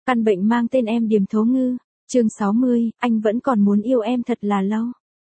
Căn bệnh mang tên Em Điềm Thố Ngư, chương 60, anh vẫn còn muốn yêu em thật là lâu.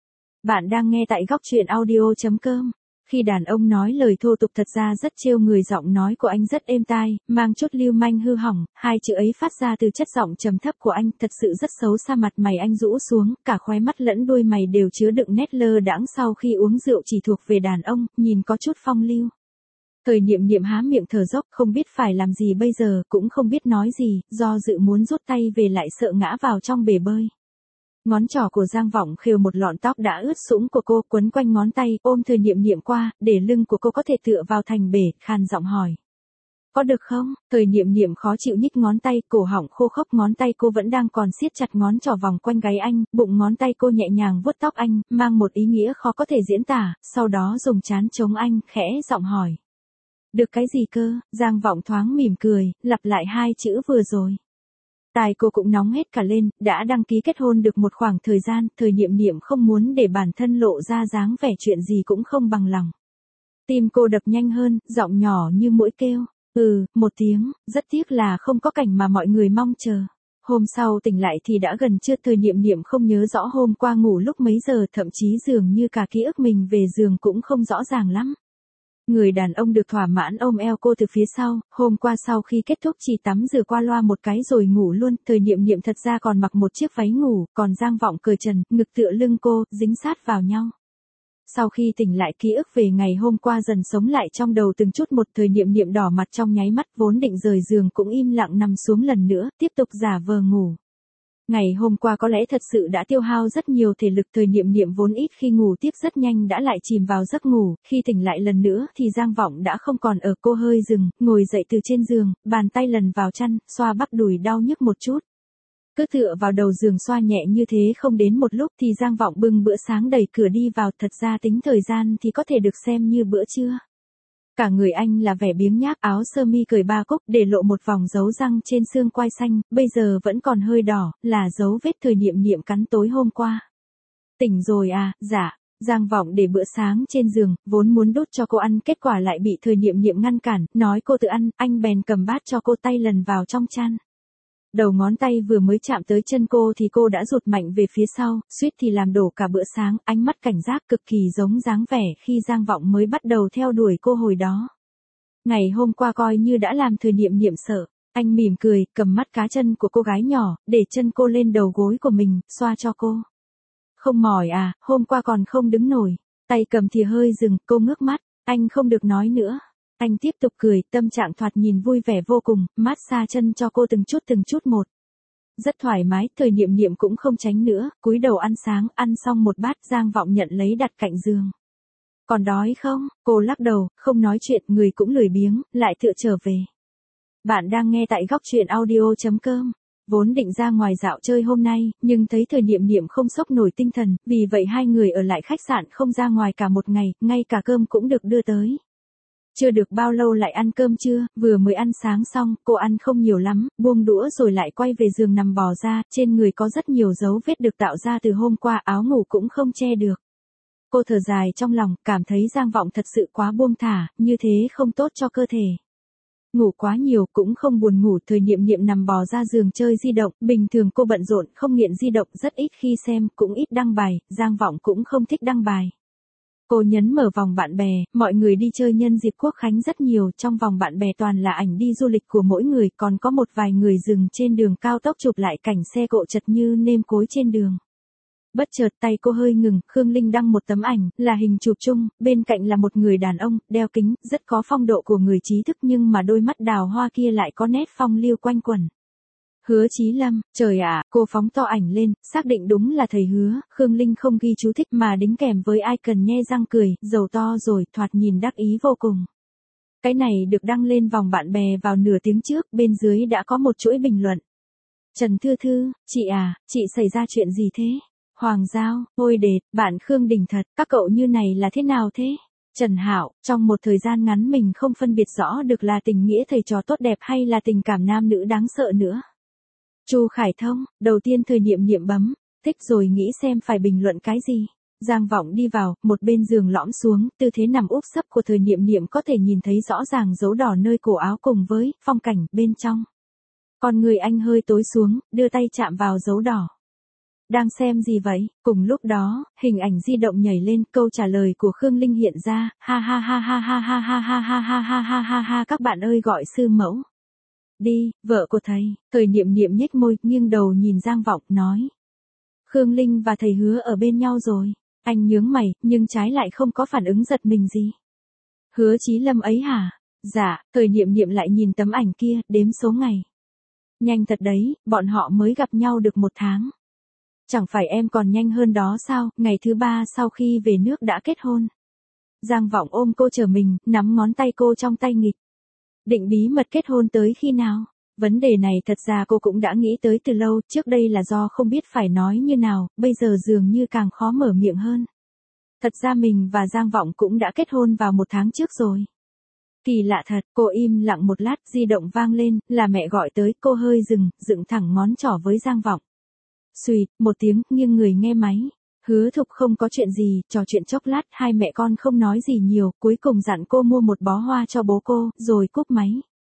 Bạn đang nghe tại góc truyện audio.com. Khi đàn ông nói lời thô tục thật ra rất trêu người, giọng nói của anh rất êm tai, mang chút lưu manh hư hỏng, hai chữ ấy phát ra từ chất giọng trầm thấp của anh, thật sự rất xấu xa. Mặt mày anh rũ xuống, cả khóe mắt lẫn đuôi mày đều chứa đựng nét lơ đãng sau khi uống rượu chỉ thuộc về đàn ông, nhìn có chút phong lưu. Thời Niệm Niệm há miệng thở dốc, không biết phải làm gì bây giờ, cũng không biết nói gì, do dự muốn rút tay về lại sợ ngã vào trong bể bơi. Ngón trỏ của Giang Vọng khều một lọn tóc đã ướt sũng của cô, quấn quanh ngón tay, ôm Thời Niệm Niệm qua, để lưng của cô có thể tựa vào thành bể, khàn giọng hỏi. Có được không? Thời Niệm Niệm khó chịu nhích ngón tay, cổ họng khô khốc, ngón tay cô vẫn đang còn siết chặt ngón trỏ vòng quanh gáy anh, bụng ngón tay cô nhẹ nhàng vuốt tóc anh, mang một ý nghĩa khó có thể diễn tả, sau đó dùng trán chống anh, khẽ giọng hỏi. Được cái gì cơ? Giang Vọng thoáng mỉm cười, lặp lại hai chữ vừa rồi. Tai cô cũng nóng hết cả lên, đã đăng ký kết hôn được một khoảng thời gian, Thời Niệm Niệm không muốn để bản thân lộ ra dáng vẻ chuyện gì cũng không bằng lòng. Tim cô đập nhanh hơn, giọng nhỏ như muỗi kêu. Một tiếng, rất tiếc là không có cảnh mà mọi người mong chờ. Hôm sau tỉnh lại thì đã gần trưa, Thời Niệm Niệm không nhớ rõ hôm qua ngủ lúc mấy giờ, thậm chí dường như cả ký ức mình về giường cũng không rõ ràng lắm. Người đàn ông được thỏa mãn ôm eo cô từ phía sau, hôm qua sau khi kết thúc chỉ tắm rửa qua loa một cái rồi ngủ luôn, Thời Niệm Niệm thật ra còn mặc một chiếc váy ngủ, còn Giang Vọng cởi trần, ngực tựa lưng cô, dính sát vào nhau. Sau khi tỉnh lại ký ức về ngày hôm qua dần sống lại trong đầu từng chút một, Thời Niệm Niệm đỏ mặt trong nháy mắt, vốn định rời giường cũng im lặng nằm xuống lần nữa, tiếp tục giả vờ ngủ. Ngày hôm qua có lẽ thật sự đã tiêu hao rất nhiều thể lực, Thời Niệm Niệm vốn ít khi ngủ tiếp rất nhanh đã lại chìm vào giấc ngủ, khi tỉnh lại lần nữa thì Giang Vọng đã không còn ở, cô hơi dừng, ngồi dậy từ trên giường, bàn tay lần vào chăn, xoa bắp đùi đau nhức một chút. Cứ tựa vào đầu giường xoa nhẹ như thế không đến một lúc thì Giang Vọng bưng bữa sáng đẩy cửa đi vào, thật ra tính thời gian thì có thể được xem như bữa trưa. Cả người anh là vẻ biếng nhác, áo sơ mi cởi ba cúc, để lộ một vòng dấu răng trên xương quai xanh, bây giờ vẫn còn hơi đỏ, là dấu vết Thời Niệm Niệm cắn tối hôm qua. Tỉnh rồi à? Dạ. Giang Vọng để bữa sáng trên giường, vốn muốn đút cho cô ăn, kết quả lại bị Thời Niệm Niệm ngăn cản, nói cô tự ăn, anh bèn cầm bát cho cô, tay lần vào trong chăn. Đầu ngón tay vừa mới chạm tới chân cô thì cô đã rụt mạnh về phía sau, suýt thì làm đổ cả bữa sáng, ánh mắt cảnh giác cực kỳ giống dáng vẻ khi Giang Vọng mới bắt đầu theo đuổi cô hồi đó. Ngày hôm qua coi như đã làm Thời Niệm Niệm sợ, anh mỉm cười, cầm mắt cá chân của cô gái nhỏ, để chân cô lên đầu gối của mình, xoa cho cô. Không mỏi à, hôm qua còn không đứng nổi, tay cầm thìa hơi dừng, cô ngước mắt, anh không được nói nữa. Anh tiếp tục cười, tâm trạng thoạt nhìn vui vẻ vô cùng, mát xa chân cho cô từng chút một. Rất thoải mái, Thời Niệm Niệm cũng không tránh nữa, cúi đầu ăn sáng, ăn xong một bát, Giang Vọng nhận lấy đặt cạnh giường. Còn đói không? Cô lắc đầu, không nói chuyện, người cũng lười biếng, lại tựa trở về. Bạn đang nghe tại góc truyện audio.com. Vốn định ra ngoài dạo chơi hôm nay, nhưng thấy Thời Niệm Niệm không xốc nổi tinh thần, vì vậy hai người ở lại khách sạn không ra ngoài cả một ngày, ngay cả cơm cũng được đưa tới. Chưa được bao lâu lại ăn cơm trưa, vừa mới ăn sáng xong, cô ăn không nhiều lắm, buông đũa rồi lại quay về giường nằm bò ra, trên người có rất nhiều dấu vết được tạo ra từ hôm qua, áo ngủ cũng không che được. Cô thở dài trong lòng, cảm thấy Giang Vọng thật sự quá buông thả, như thế không tốt cho cơ thể. Ngủ quá nhiều cũng không buồn ngủ, Thời Niệm Niệm nằm bò ra giường chơi di động, bình thường cô bận rộn, không nghiện di động, rất ít khi xem, cũng ít đăng bài, Giang Vọng cũng không thích đăng bài. Cô nhấn mở vòng bạn bè, mọi người đi chơi nhân dịp Quốc khánh rất nhiều, trong vòng bạn bè toàn là ảnh đi du lịch của mỗi người, còn có một vài người dừng trên đường cao tốc chụp lại cảnh xe cộ chật như nêm cối trên đường. Bất chợt tay cô hơi ngừng, Khương Linh đăng một tấm ảnh, là hình chụp chung, bên cạnh là một người đàn ông, đeo kính, rất có phong độ của người trí thức nhưng mà đôi mắt đào hoa kia lại có nét phong lưu quanh quẩn. Hứa Chí Lâm, trời ạ, cô phóng to ảnh lên, xác định đúng là thầy Hứa, Khương Linh không ghi chú thích mà đính kèm với icon nhe răng cười, dầu to rồi, thoạt nhìn đắc ý vô cùng. Cái này được đăng lên vòng bạn bè vào nửa tiếng trước, bên dưới đã có một chuỗi bình luận. Trần Thư Thư, chị à, chị xảy ra chuyện gì thế? Hoàng Giao, ôi đệt, bạn Khương Đình thật, các cậu như này là thế nào thế? Trần Hạo, trong một thời gian ngắn mình không phân biệt rõ được là tình nghĩa thầy trò tốt đẹp hay là tình cảm nam nữ đáng sợ nữa. Chu Khải Thông, đầu tiên Thời Niệm Niệm bấm, thích rồi nghĩ xem phải bình luận cái gì. Giang Vọng đi vào, một bên giường lõm xuống, tư thế nằm úp sấp của Thời Niệm Niệm có thể nhìn thấy rõ ràng dấu đỏ nơi cổ áo cùng với phong cảnh bên trong. Con người anh hơi tối xuống, đưa tay chạm vào dấu đỏ. Đang xem gì vậy? Cùng lúc đó, hình ảnh di động nhảy lên, câu trả lời của Khương Linh hiện ra, ha ha ha ha ha ha ha ha ha ha ha ha ha ha, các bạn ơi gọi sư mẫu. Đi, vợ của thầy. Thời Niệm Niệm nhếch môi, nghiêng đầu nhìn Giang Vọng, nói. Khương Linh và thầy Hứa ở bên nhau rồi. Anh nhướng mày, nhưng trái lại không có phản ứng giật mình gì. Hứa Chí Lâm ấy hả? Dạ, Thời Niệm Niệm lại nhìn tấm ảnh kia, đếm số ngày. Nhanh thật đấy, bọn họ mới gặp nhau được 1 tháng. Chẳng phải em còn nhanh hơn đó sao, ngày thứ 3 sau khi về nước đã kết hôn. Giang Vọng ôm cô chờ mình, nắm ngón tay cô trong tay nghịch. Định bí mật kết hôn tới khi nào? Vấn đề này thật ra cô cũng đã nghĩ tới từ lâu, trước đây là do không biết phải nói như nào, bây giờ dường như càng khó mở miệng hơn. Thật ra mình và Giang Vọng cũng đã kết hôn vào 1 tháng trước rồi. Kỳ lạ thật, cô im lặng một lát, di động vang lên, là mẹ gọi tới, cô hơi dựng thẳng ngón trỏ với Giang Vọng. Xùyt, một tiếng, nghiêng người nghe máy. Hứa Thục không có chuyện gì, trò chuyện chốc lát, hai mẹ con không nói gì nhiều, cuối cùng dặn cô mua một bó hoa cho bố cô, rồi cúp máy.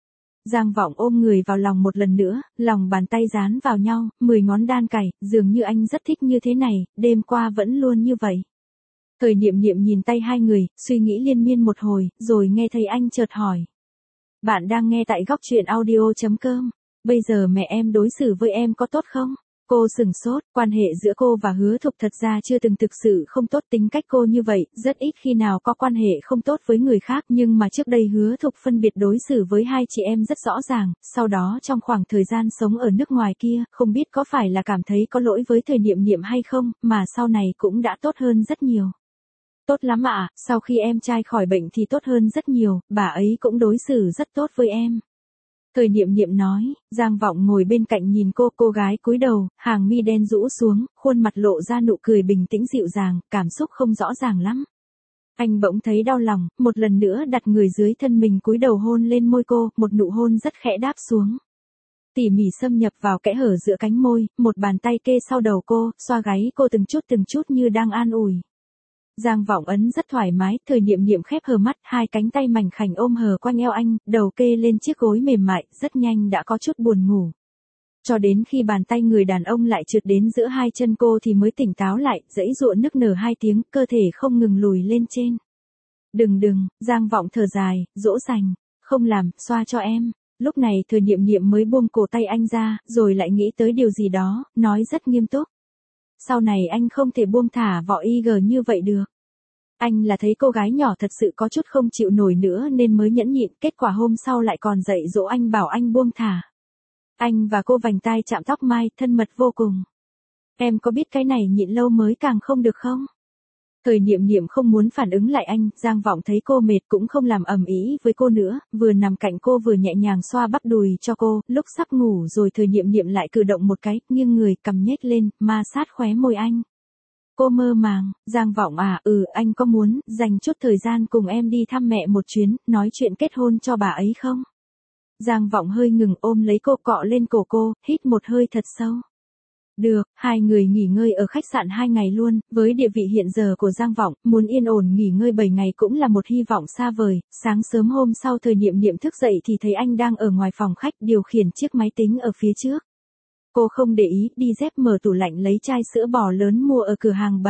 Giang Vọng ôm người vào lòng một lần nữa, lòng bàn tay dán vào nhau, 10 ngón đan cày, dường như anh rất thích như thế này, đêm qua vẫn luôn như vậy. Thời Niệm Niệm nhìn tay hai người, suy nghĩ liên miên một hồi, rồi nghe thấy anh chợt hỏi. Bạn đang nghe tại Góc Truyện Audio.com. Bây giờ mẹ em đối xử với em có tốt không? Cô sửng sốt, quan hệ giữa cô và Hứa Thục thật ra chưa từng thực sự không tốt, tính cách cô như vậy, rất ít khi nào có quan hệ không tốt với người khác, nhưng mà trước đây Hứa Thục phân biệt đối xử với hai chị em rất rõ ràng, sau đó trong khoảng thời gian sống ở nước ngoài kia, không biết có phải là cảm thấy có lỗi với Thời Niệm Niệm hay không, mà sau này cũng đã tốt hơn rất nhiều. Tốt lắm ạ, sau khi em trai khỏi bệnh thì tốt hơn rất nhiều, bà ấy cũng đối xử rất tốt với em. Thời Niệm Niệm nói, Giang Vọng ngồi bên cạnh nhìn cô gái cúi đầu, hàng mi đen rũ xuống, khuôn mặt lộ ra nụ cười bình tĩnh dịu dàng, cảm xúc không rõ ràng lắm. Anh bỗng thấy đau lòng, một lần nữa đặt người dưới thân mình cúi đầu hôn lên môi cô, một nụ hôn rất khẽ đáp xuống. Tỉ mỉ xâm nhập vào kẽ hở giữa cánh môi, một bàn tay kê sau đầu cô, xoa gáy cô từng chút như đang an ủi. Giang Vọng ấn rất thoải mái, Thời Niệm Niệm khép hờ mắt, hai cánh tay mảnh khảnh ôm hờ quanh eo anh, đầu kê lên chiếc gối mềm mại, rất nhanh đã có chút buồn ngủ. Cho đến khi bàn tay người đàn ông lại trượt đến giữa hai chân cô thì mới tỉnh táo lại, giãy giụa nức nở 2 tiếng, cơ thể không ngừng lùi lên trên. Đừng, Giang Vọng thở dài, dỗ dành, không làm, xoa cho em. Lúc này Thời Niệm Niệm mới buông cổ tay anh ra, rồi lại nghĩ tới điều gì đó, nói rất nghiêm túc. Sau này anh không thể buông thả vỏ IG như vậy được. Anh là thấy cô gái nhỏ thật sự có chút không chịu nổi nữa nên mới nhẫn nhịn, kết quả hôm sau lại còn dạy dỗ anh bảo anh buông thả. Anh và cô vành tai chạm tóc mai, thân mật vô cùng. Em có biết cái này nhịn lâu mới càng không được không? Thời Niệm Niệm không muốn phản ứng lại anh, Giang Vọng thấy cô mệt cũng không làm ầm ĩ với cô nữa, vừa nằm cạnh cô vừa nhẹ nhàng xoa bắp đùi cho cô, lúc sắp ngủ rồi Thời Niệm Niệm lại cử động một cái, nghiêng người, cằm nhếch lên, ma sát khóe môi anh. Cô mơ màng, Giang Vọng à, anh có muốn dành chút thời gian cùng em đi thăm mẹ một chuyến, nói chuyện kết hôn cho bà ấy không? Giang Vọng hơi ngừng ôm lấy cô, cọ lên cổ cô, hít một hơi thật sâu. Được, hai người nghỉ ngơi ở khách sạn 2 ngày luôn, với địa vị hiện giờ của Giang Vọng, muốn yên ổn nghỉ ngơi 7 ngày cũng là một hy vọng xa vời. Sáng sớm hôm sau Thời Niệm Niệm thức dậy thì thấy anh đang ở ngoài phòng khách điều khiển chiếc máy tính ở phía trước. Cô không để ý, đi dép mở tủ lạnh lấy chai sữa bò lớn mua ở cửa hàng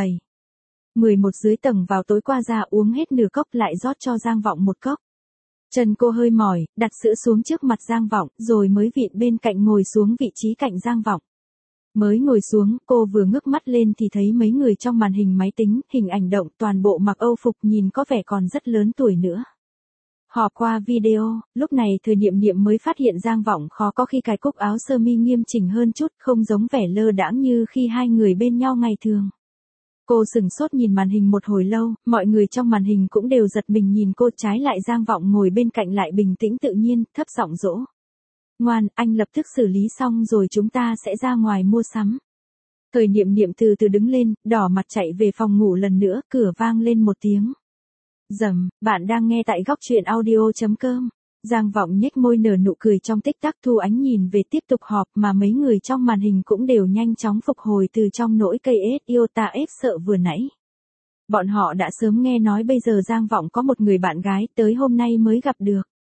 11 dưới tầng vào tối qua ra uống hết nửa cốc lại rót cho Giang Vọng một cốc. Chân cô hơi mỏi, đặt sữa xuống trước mặt Giang Vọng, rồi mới vịn bên cạnh ngồi xuống vị trí cạnh Giang Vọng. Mới ngồi xuống, cô vừa ngước mắt lên thì thấy mấy người trong màn hình máy tính, hình ảnh động, toàn bộ mặc Âu phục nhìn có vẻ còn rất lớn tuổi nữa. Họp qua video, lúc này Thời Niệm Niệm mới phát hiện Giang Vọng khó có khi cài cúc áo sơ mi nghiêm chỉnh hơn chút, không giống vẻ lơ đãng như khi hai người bên nhau ngày thường. Cô sửng sốt nhìn màn hình một hồi lâu, mọi người trong màn hình cũng đều giật mình nhìn cô, trái lại Giang Vọng ngồi bên cạnh lại bình tĩnh tự nhiên, thấp giọng dỗ. Ngoan, anh lập tức xử lý xong rồi chúng ta sẽ ra ngoài mua sắm. Thời Niệm Niệm từ từ đứng lên, đỏ mặt chạy về phòng ngủ lần nữa, cửa vang lên một tiếng. Dầm, bạn đang nghe tại Góc Truyện Audio.com. Giang Vọng nhếch môi nở nụ cười trong tích tắc, thu ánh nhìn về tiếp tục họp mà mấy người trong màn hình cũng đều nhanh chóng phục hồi từ trong nỗi cây iota sợ vừa nãy. Bọn họ đã sớm nghe nói bây giờ Giang Vọng có một người bạn gái, tới hôm nay mới gặp được.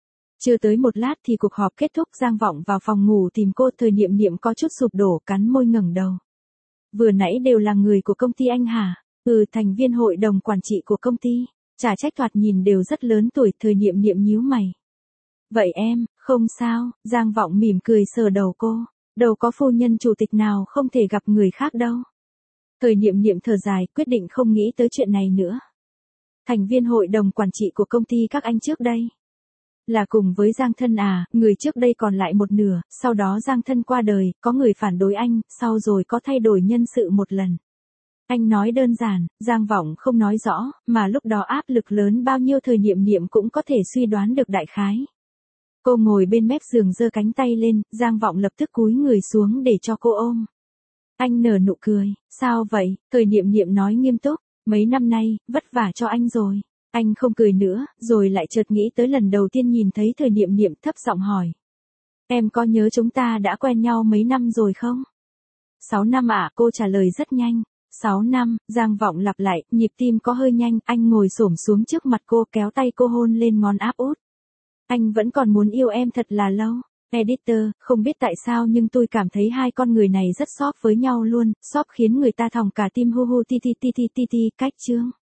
Chưa tới một lát thì cuộc họp kết thúc, Giang Vọng vào phòng ngủ tìm cô, Thời Niệm Niệm có chút sụp đổ, cắn môi ngẩng đầu. Vừa nãy đều là người của công ty anh hả? Thành viên hội đồng quản trị của công ty. Chả trách thoạt nhìn đều rất lớn tuổi, Thời Niệm Niệm nhíu mày. Vậy em, không sao, Giang Vọng mỉm cười sờ đầu cô. Đâu có phu nhân chủ tịch nào không thể gặp người khác đâu. Thời Niệm Niệm thở dài, quyết định không nghĩ tới chuyện này nữa. Thành viên hội đồng quản trị của công ty các anh trước đây là cùng với Giang Thân à, người trước đây còn lại một nửa, sau đó Giang Thân qua đời, có người phản đối anh, sau rồi có thay đổi nhân sự một lần. Anh nói đơn giản, Giang Vọng không nói rõ, mà lúc đó áp lực lớn bao nhiêu Thời Niệm Niệm cũng có thể suy đoán được đại khái. Cô ngồi bên mép giường giơ cánh tay lên, Giang Vọng lập tức cúi người xuống để cho cô ôm. Anh nở nụ cười, sao vậy? Thời Niệm Niệm nói nghiêm túc, mấy năm nay, vất vả cho anh rồi. Anh không cười nữa, rồi lại chợt nghĩ tới lần đầu tiên nhìn thấy Thời Niệm Niệm, thấp giọng hỏi. Em có nhớ chúng ta đã quen nhau mấy năm rồi không? 6 năm ạ, cô trả lời rất nhanh. 6 năm, Giang Vọng lặp lại, nhịp tim có hơi nhanh, anh ngồi xổm xuống trước mặt cô, kéo tay cô hôn lên ngón áp út. Anh vẫn còn muốn yêu em thật là lâu. Editor, không biết tại sao nhưng tôi cảm thấy hai con người này rất shop với nhau luôn, shop khiến người ta thòng cả tim hu hu ti ti ti ti ti ti, cách chương.